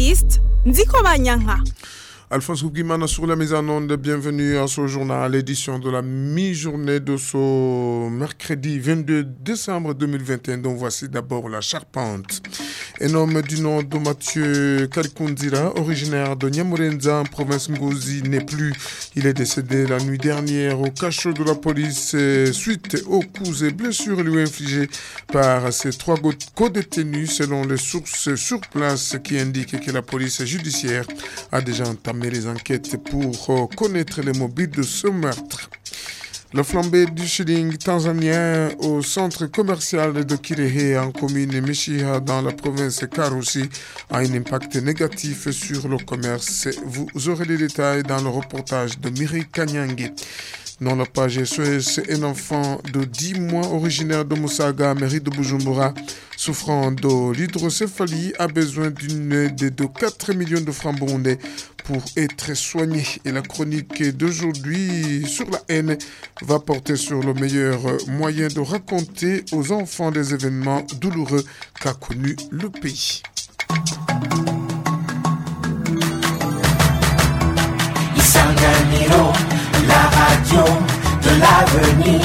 Evariste Ndikobanyanka. Alphonse Gougimana sur la mise en onde, bienvenue à ce journal, édition de la mi-journée de ce mercredi 22 décembre 2021, dont voici d'abord la charpente. Un homme du nom de Mathieu Kalikundira, originaire de Nyamurenza, en province Ngozi, n'est plus. Il est décédé la nuit dernière au cachot de la police suite aux coups et blessures lui infligés par ces trois co-détenus, selon les sources sur place qui indiquent que la police judiciaire a déjà entamé les enquêtes pour connaître les mobiles de ce meurtre. La flambée du shilling tanzanien au centre commercial de Kirehe en commune Mishiha dans la province Karusi a un impact négatif sur le commerce. Vous aurez les détails dans le reportage de Mireille Kanyangi. Dans la page SOS, un enfant de 10 mois originaire de Musaga, mairie de Bujumbura, souffrant de l'hydrocéphalie, a besoin d'une aide de 4 millions de francs burundais pour être soigné. Et la chronique d'aujourd'hui sur la haine va porter sur le meilleur moyen de raconter aux enfants des événements douloureux qu'a connu le pays. Isanganiro, la radio de l'avenir.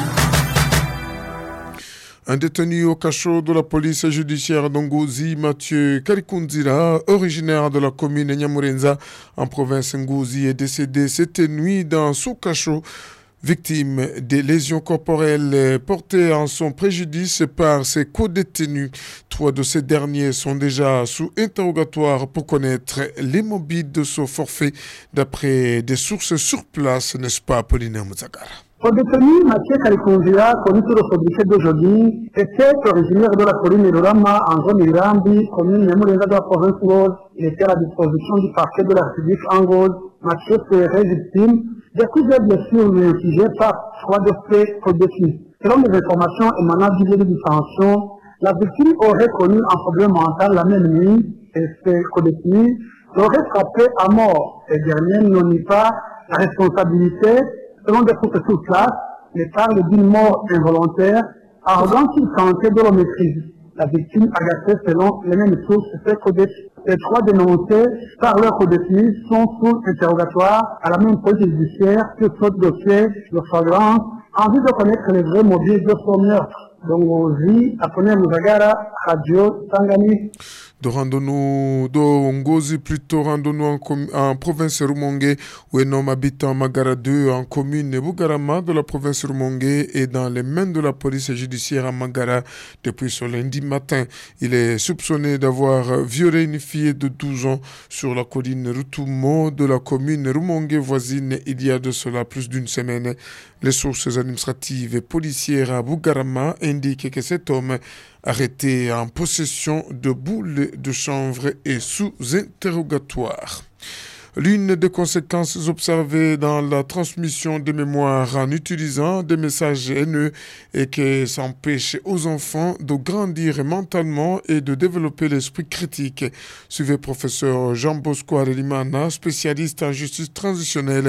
Un détenu au cachot de la police judiciaire d'Ngozi, Mathieu Kalikundira, originaire de la commune Nyamurenza en province Ngozi, est décédé cette nuit dans son cachot, victime des lésions corporelles portées en son préjudice par ses co-détenus. 3 de ces derniers sont déjà sous interrogatoire pour connaître les mobiles de ce forfait, d'après des sources sur place, n'est-ce pas, Paulina Mouzagara? Le détenu Mathieu Kalikundira, connu sous le sobriquet d'aujourd'hui, était originaire de la colline Rurama en zone Irambi, commune Nyamurenza de la province Rose. Il était à la disposition du parquet de la République en Rose. Mathieu serait victime de plusieurs blessures lui infligées par 3 de ses co-détenus. Selon les informations émanant du lieu de détention, la victime aurait connu un problème mental la même nuit et ses co-détenus l'auraient frappé à mort. Ces derniers n'ont ni pas la responsabilité. Selon des sources sur place, les parle d'une mort involontaire, arrogant qu'il tentait de le maîtriser. La victime agacée selon les mêmes sources, ses co-détenus. Les 3 dénoncés par leurs co-détenus sont sous interrogatoire à la même police judiciaire que ce dossier de flagrance en vue de connaître les vrais motifs de son meurtre. Donc, Ngozi, Apollinaire Mouzagara, Radio Tanganyika. Rendons-nous en province Rumongue, où un homme habitant Magara 2 en commune Bugarama de la province Rumongue est dans les mains de la police judiciaire à Magara depuis ce lundi matin. Il est soupçonné d'avoir violé une fille de 12 ans sur la colline Rutumo de la commune Rumongue voisine il y a de cela plus d'une semaine. Les sources administratives et policières à Bugarama indiquent que cet homme arrêté en possession de boules de chanvre et sous interrogatoire. L'une des conséquences observées dans la transmission des mémoires en utilisant des messages haineux est que ça empêche aux enfants de grandir mentalement et de développer l'esprit critique. Suivez professeur Jean Bosco Arelimana, spécialiste en justice transitionnelle.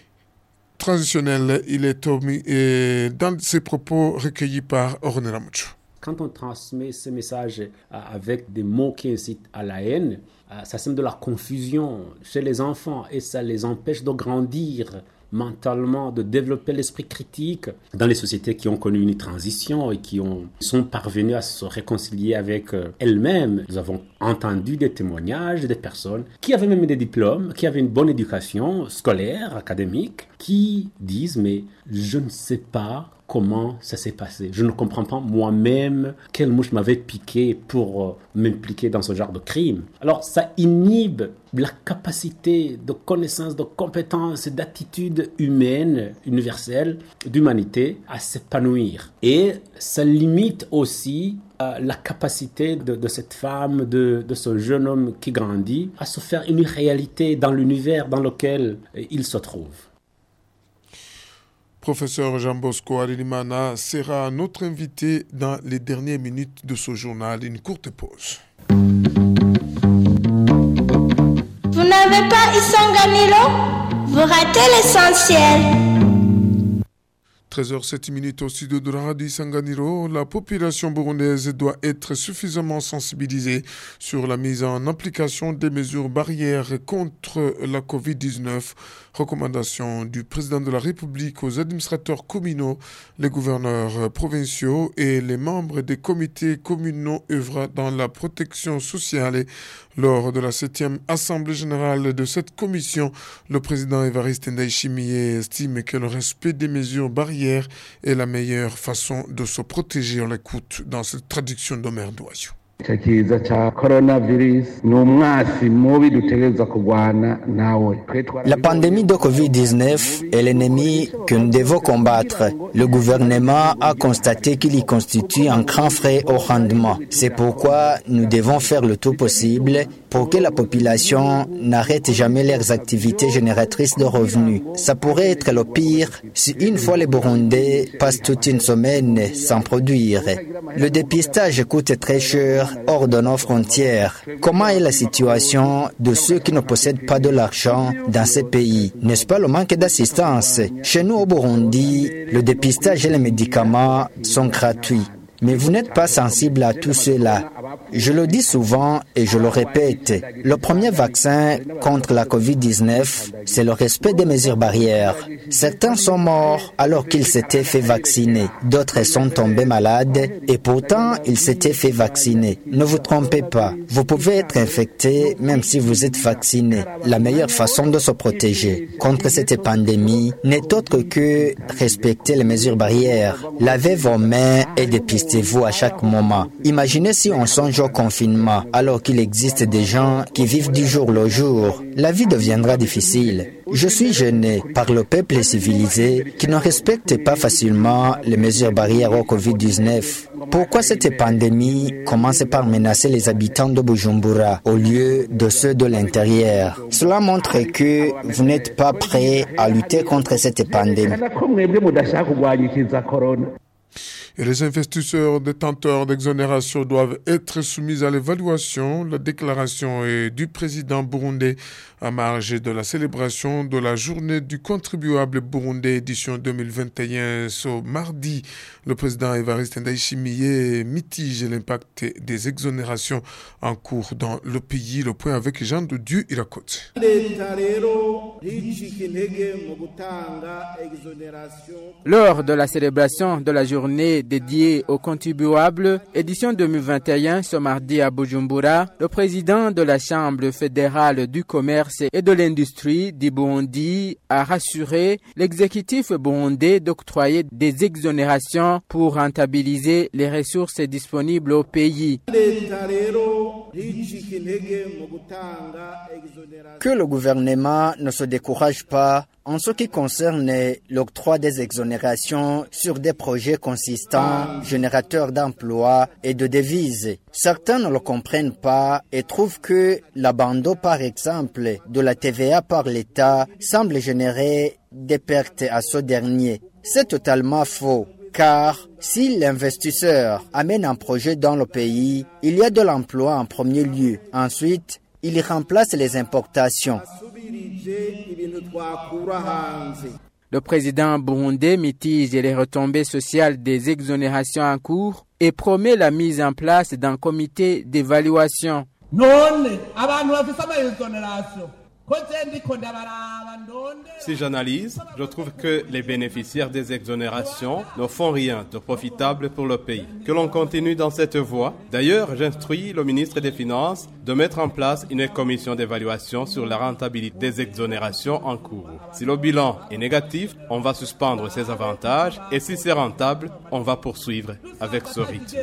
Il est dans ses propos recueillis par Orne Ramucho. Quand on transmet ce message avec des mots qui incitent à la haine, ça sème de la confusion chez les enfants et ça les empêche de grandir mentalement, de développer l'esprit critique. Dans les sociétés qui ont connu une transition et qui sont parvenues à se réconcilier avec elles-mêmes, nous avons entendu des témoignages des personnes qui avaient même des diplômes, qui avaient une bonne éducation scolaire, académique, qui disent « mais je ne sais pas comment ça s'est passé. Je ne comprends pas moi-même quelle mouche m'avait piqué pour m'impliquer dans ce genre de crime. » Alors ça inhibe la capacité de connaissance, de compétences, d'attitude humaine, universelle, d'humanité à s'épanouir. Et ça limite aussi la capacité de cette femme, de ce jeune homme qui grandit, à se faire une réalité dans l'univers dans lequel il se trouve. Professeur Jean Bosco Arelimana sera notre invité dans les dernières minutes de ce journal. Une courte pause. Vous n'avez pas Isanganiro? Vous ratez l'essentiel. 13h07 au studio de la radio Sanganiro. La population burundaise doit être suffisamment sensibilisée sur la mise en application des mesures barrières contre la Covid-19. Recommandation du président de la République aux administrateurs communaux, les gouverneurs provinciaux et les membres des comités communaux œuvrant dans la protection sociale. Lors de la 7e Assemblée générale de cette commission, le président Évariste Ndayishimiye estime que le respect des mesures barrières est la meilleure façon de se protéger. On l'écoute dans cette traduction d'Omer Douayou. La pandémie de Covid-19 est l'ennemi que nous devons combattre. Le gouvernement a constaté qu'il y constitue un grand frais au rendement. C'est pourquoi nous devons faire le tout possible pour que la population n'arrête jamais leurs activités génératrices de revenus. Ça pourrait être le pire si une fois les Burundais passent toute une semaine sans produire. Le dépistage coûte très cher hors de nos frontières. Comment est la situation de ceux qui ne possèdent pas de l'argent dans ces pays? N'est-ce pas le manque d'assistance? Chez nous au Burundi, le dépistage et les médicaments sont gratuits. Mais vous n'êtes pas sensible à tout cela. Je le dis souvent et je le répète, le premier vaccin contre la Covid-19, c'est le respect des mesures barrières. Certains sont morts alors qu'ils s'étaient fait vacciner. D'autres sont tombés malades et pourtant ils s'étaient fait vacciner. Ne vous trompez pas, vous pouvez être infecté même si vous êtes vacciné. La meilleure façon de se protéger contre cette pandémie n'est autre que respecter les mesures barrières. Lavez vos mains et dépistez-vous à chaque moment. Imaginez si on songe au confinement alors qu'il existe des gens qui vivent du jour le jour. La vie deviendra difficile. Je suis gêné par le peuple civilisé qui ne respecte pas facilement les mesures barrières au Covid-19. Pourquoi cette pandémie commence par menacer les habitants de Bujumbura au lieu de ceux de l'intérieur? Cela montre que vous n'êtes pas prêts à lutter contre cette pandémie. Et les investisseurs détenteurs d'exonération doivent être soumis à l'évaluation. La déclaration est du président burundais à marge de la célébration de la journée du contribuable burundais édition 2021 ce mardi. Le président Évariste Ndayishimiye mitige l'impact des exonérations en cours dans le pays. Le point avec Jean de Dieu Irakote. Lors de la célébration de la journée dédiée aux contribuables, édition 2021 ce mardi à Bujumbura, le président de la Chambre fédérale du commerce et de l'industrie du Burundi a rassuré l'exécutif burundais d'octroyer des exonérations pour rentabiliser les ressources disponibles au pays. Que le gouvernement ne se décourage pas en ce qui concerne l'octroi des exonérations sur des projets consistants, générateurs d'emplois et de devises. Certains ne le comprennent pas et trouvent que l'abandon, par exemple, de la TVA par l'État semble générer des pertes à ce dernier. C'est totalement faux. Car si l'investisseur amène un projet dans le pays, il y a de l'emploi en premier lieu. Ensuite, il remplace les importations. Le président burundais mitige les retombées sociales des exonérations en cours et promet la mise en place d'un comité d'évaluation. Si j'analyse, je trouve que les bénéficiaires des exonérations ne font rien de profitable pour le pays. Que l'on continue dans cette voie. D'ailleurs, j'instruis le ministre des Finances de mettre en place une commission d'évaluation sur la rentabilité des exonérations en cours. Si le bilan est négatif, on va suspendre ces avantages et si c'est rentable, on va poursuivre avec ce rythme.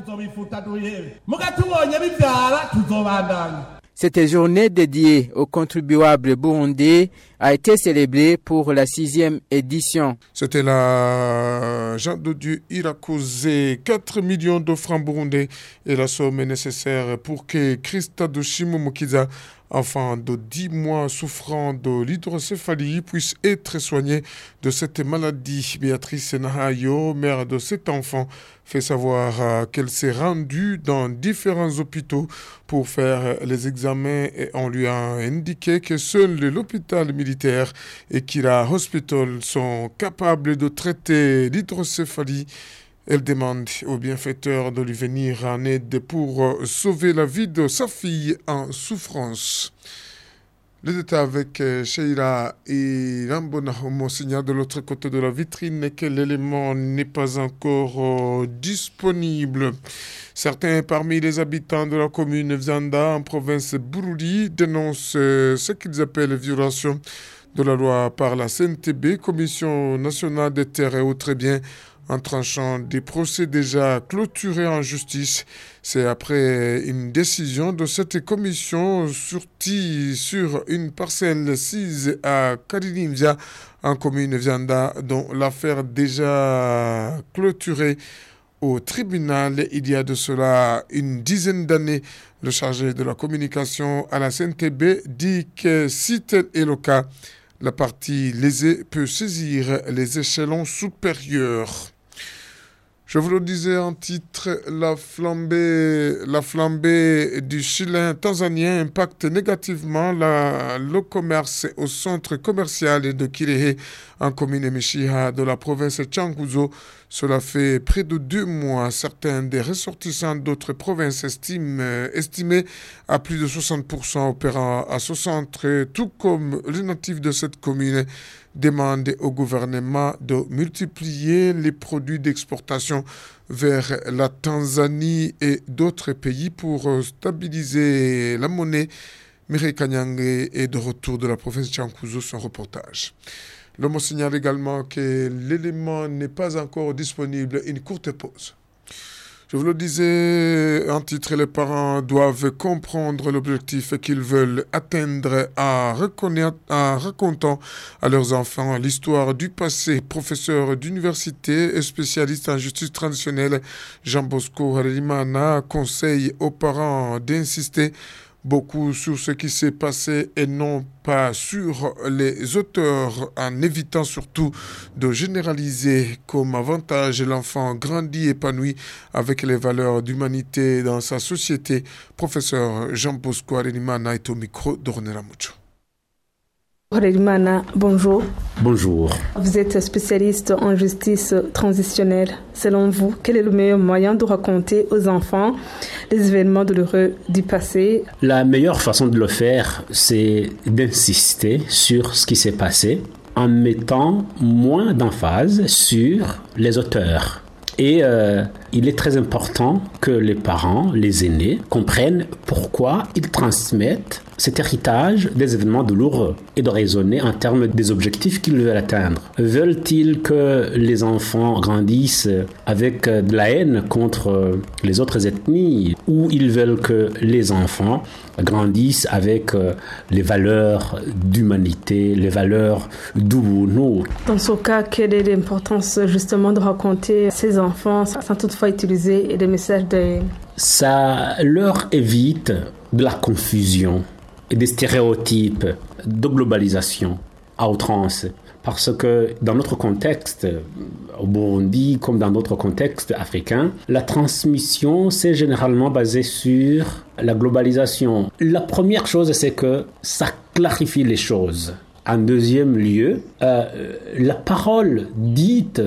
Cette journée dédiée aux contribuables burundais a été célébrée pour la 6e édition. C'était la Jean de Dieu Irakoze. 4 millions de francs burundais est la somme nécessaire pour que Christa de Mukiza enfant de 10 mois souffrant de l'hydrocéphalie puisse être soigné de cette maladie. Béatrice Nahayo, mère de cet enfant, fait savoir qu'elle s'est rendue dans différents hôpitaux pour faire les examens et on lui a indiqué que seul l'hôpital militaire et Kira Hospital sont capables de traiter l'hydrocéphalie. Elle demande au bienfaiteur de lui venir en aide pour sauver la vie de sa fille en souffrance. Les détails avec Sheila et Rambona Homo signale de l'autre côté de la vitrine que l'élément n'est pas encore disponible. Certains parmi les habitants de la commune Vzanda en province Bururi dénoncent ce qu'ils appellent violation de la loi par la CNTB, Commission nationale des terres et autres biens, en tranchant des procès déjà clôturés en justice. C'est après une décision de cette commission sortie sur une parcelle sise à Karinimvia, en commune Vianda, dont l'affaire déjà clôturée au tribunal il y a de cela une dizaine d'années. Le chargé de la communication à la CNTB dit que si tel est le cas, la partie lésée peut saisir les échelons supérieurs. Je vous le disais en titre, la flambée du shilling tanzanien impacte négativement le commerce au centre commercial de Kirehe en commune Mishiha de la province Changuzo. Cela fait près de 2 mois. Certains des ressortissants d'autres provinces estimés à plus de 60% opérant à ce centre, tout comme les natifs de cette commune, demandent au gouvernement de multiplier les produits d'exportation vers la Tanzanie et d'autres pays pour stabiliser la monnaie. Mireille Kanyange est de retour de la province de Changuzo, son reportage. L'homme signale également que l'élément n'est pas encore disponible. Une courte pause. Je vous le disais en titre, les parents doivent comprendre l'objectif qu'ils veulent atteindre en racontant à leurs enfants l'histoire du passé. Professeur d'université et spécialiste en justice traditionnelle, Jean Bosco Harimana conseille aux parents d'insister beaucoup sur ce qui s'est passé et non pas sur les auteurs, en évitant surtout de généraliser comme avantage l'enfant grandi épanoui avec les valeurs d'humanité dans sa société. Professeur Jean Bosco Harimana est au micro d'Ornella Mucho. Harimana, bonjour. Bonjour. Vous êtes spécialiste en justice transitionnelle. Selon vous, quel est le meilleur moyen de raconter aux enfants les événements douloureux du passé? La meilleure façon de le faire, c'est d'insister sur ce qui s'est passé en mettant moins d'emphase sur les auteurs. Et il est très important que les parents, les aînés, comprennent pourquoi ils transmettent cet héritage des événements douloureux et de raisonner en termes des objectifs qu'ils veulent atteindre. Veulent-ils que les enfants grandissent avec de la haine contre les autres ethnies, ou ils veulent que les enfants grandissent avec les valeurs d'humanité, les valeurs d'Ubuntu? Dans ce cas, quelle est l'importance justement de raconter ces enfants sans toutefois utiliser des messages de haine? Ça leur évite de la confusion et des stéréotypes de globalisation à outrance. Parce que dans notre contexte, au Burundi comme dans d'autres contextes africains, la transmission c'est généralement basé sur la globalisation. La première chose, c'est que ça clarifie les choses. En deuxième lieu, la parole dite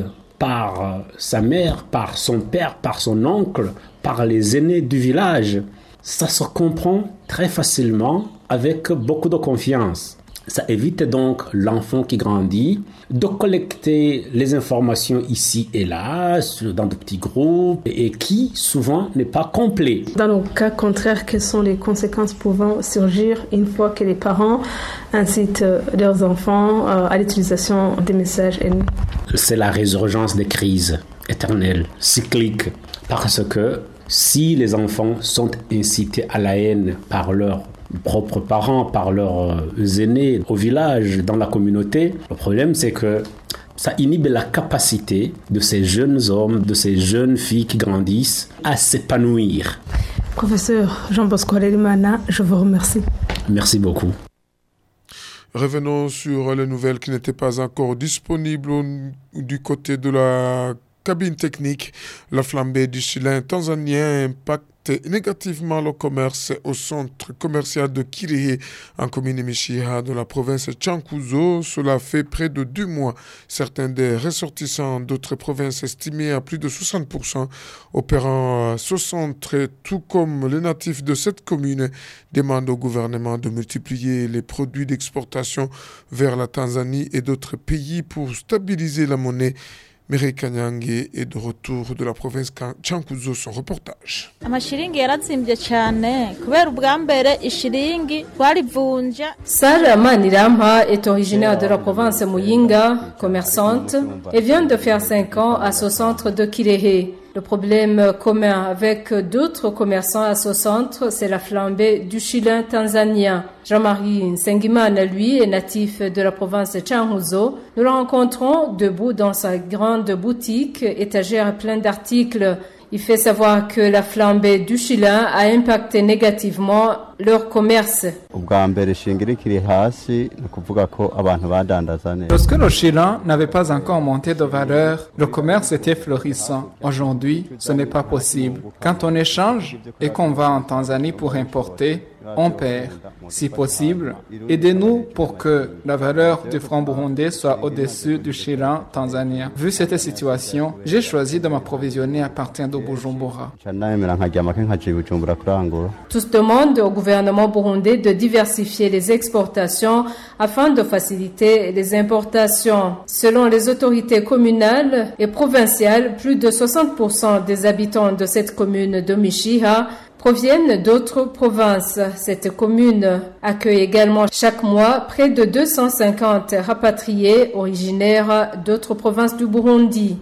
par sa mère, par son père, par son oncle, par les aînés du village, ça se comprend très facilement avec beaucoup de confiance. Ça évite donc l'enfant qui grandit de collecter les informations ici et là, dans de petits groupes, et qui souvent n'est pas complet. Dans le cas contraire, quelles sont les conséquences pouvant surgir une fois que les parents incitent leurs enfants à l'utilisation des messages haineux? C'est la résurgence des crises éternelles, cycliques, parce que si les enfants sont incités à la haine par leurs propres parents, par leurs aînés au village, dans la communauté, le problème c'est que ça inhibe la capacité de ces jeunes hommes, de ces jeunes filles qui grandissent à s'épanouir. Professeur Jean Bosco Harimana, je vous remercie. Merci beaucoup. Revenons sur les nouvelles qui n'étaient pas encore disponibles du côté de la cabine technique. La flambée du shilling tanzanien impacte négativement le commerce au centre commercial de Kirehe en commune Mishiha de la province Chankuzo. Cela fait près de 2 mois. Certains des ressortissants d'autres provinces estimés à plus de 60% opérant à ce centre, tout comme les natifs de cette commune, demandent au gouvernement de multiplier les produits d'exportation vers la Tanzanie et d'autres pays pour stabiliser la monnaie. Mireille Kanyange est de retour de la province Chankuzo, son reportage. Sarah Maniramha est originaire de la province Muyinga, commerçante, et vient de faire 5 ans à ce centre de Kirehe. Le problème commun avec d'autres commerçants à ce centre, c'est la flambée du shilling tanzanien. Jean-Marie Nsengimana, lui, est natif de la province de Chankuzo. Nous le rencontrons debout dans sa grande boutique, étagère pleine d'articles. Il fait savoir que la flambée du shilling a impacté négativement leur commerce. Lorsque le shilling n'avait pas encore monté de valeur, le commerce était florissant. Aujourd'hui, ce n'est pas possible. Quand on échange et qu'on va en Tanzanie pour importer, on perd. Si possible, aidez-nous pour que la valeur du franc burundais soit au-dessus du shilling tanzanien. Vu cette situation, j'ai choisi de m'approvisionner à partir de Bujumbura. Tous demandent au gouvernement burundais de diversifier les exportations afin de faciliter les importations. Selon les autorités communales et provinciales, plus de 60% des habitants de cette commune de Mishiha proviennent d'autres provinces. Cette commune accueille également chaque mois près de 250 rapatriés originaires d'autres provinces du Burundi.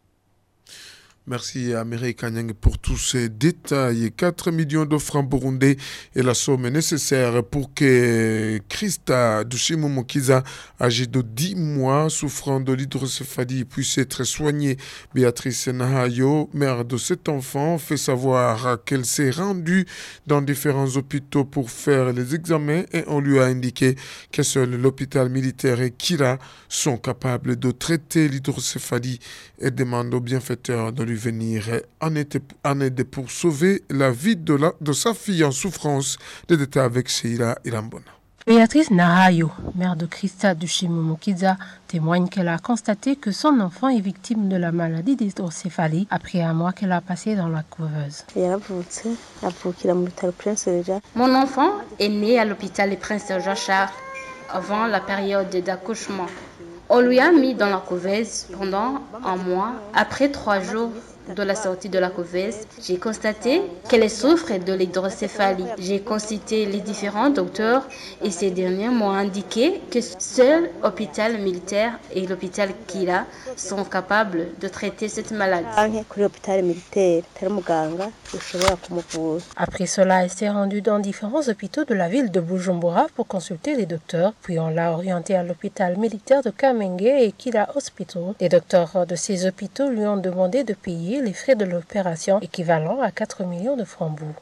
Merci à Mireille Kanyang pour tous ces détails. 4 millions de francs burundais est la somme nécessaire pour que Christa Dushimumukiza, âgée de 10 mois, souffrant de l'hydrocéphalie, puisse être soignée. Béatrice Nahayo, mère de cet enfant, fait savoir qu'elle s'est rendue dans différents hôpitaux pour faire les examens et on lui a indiqué que seul l'hôpital militaire et Kira sont capables de traiter l'hydrocéphalie et demande aux bienfaiteurs de lui venir en aide pour sauver la vie de sa fille en souffrance. Des détails avec Sheila Irambona. Béatrice Nahayo, mère de Christa Dushimumukiza, témoigne qu'elle a constaté que son enfant est victime de la maladie d'hydrocéphalie après un mois qu'elle a passé dans la couveuse. Mon enfant est né à l'hôpital Les Princes Jean-Charles avant la période d'accouchement. On lui a mis dans la couveuse pendant un mois. Après 3 jours de la sortie de la couveuse, j'ai constaté qu'elle souffre de l'hydrocéphalie. J'ai consulté les différents docteurs et ces derniers m'ont indiqué que seul l'hôpital militaire et l'hôpital Kira sont capables de traiter cette maladie. Après cela, elle s'est rendue dans différents hôpitaux de la ville de Bujumbura pour consulter les docteurs, puis on l'a orientée à l'hôpital militaire de Kamenge et Kira Hospital. Les docteurs de ces hôpitaux lui ont demandé de payer les frais de l'opération équivalent à 4 millions de francs bou.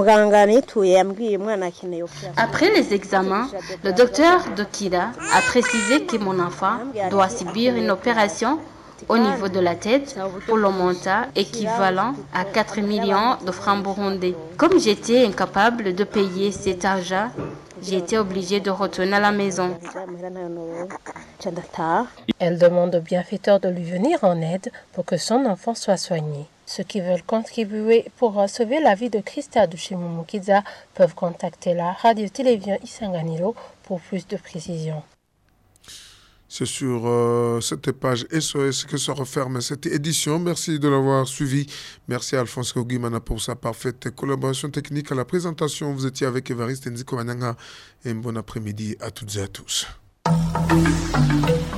Après les examens, le docteur de Kira a précisé que mon enfant doit subir une opération au niveau de la tête pour le montant équivalent à 4 millions de francs burundais. Comme j'étais incapable de payer cet argent, j'ai été obligée de retourner à la maison. Elle demande aux bienfaiteurs de lui venir en aide pour que son enfant soit soigné. Ceux qui veulent contribuer pour sauver la vie de Christa Dushimumukiza peuvent contacter la radio-télévision Isanganiro pour plus de précisions. C'est sur cette page SOS que se referme cette édition. Merci de l'avoir suivi. Merci à Alphonse Kogimana pour sa parfaite collaboration technique à la présentation. Vous étiez avec Évariste Nziko Mananga et un bon après-midi à toutes et à tous.